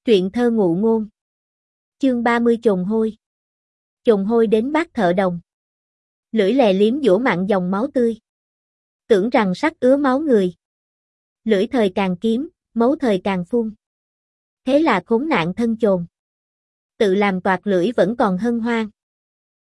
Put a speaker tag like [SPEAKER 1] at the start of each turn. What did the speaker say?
[SPEAKER 1] Truyện thơ ngụ ngôn. Chương 30 Chồn hôi. Chồn hôi đến bát thợ đồng. Lưỡi lè liếm dỗ mặn dòng máu tươi. Tưởng rằng sắc ứa máu người. Lưỡi thời càng kiếm, máu thời càng phun. Thế là khốn nạn thân chồn. Tự làm toạc lưỡi vẫn còn hân hoan.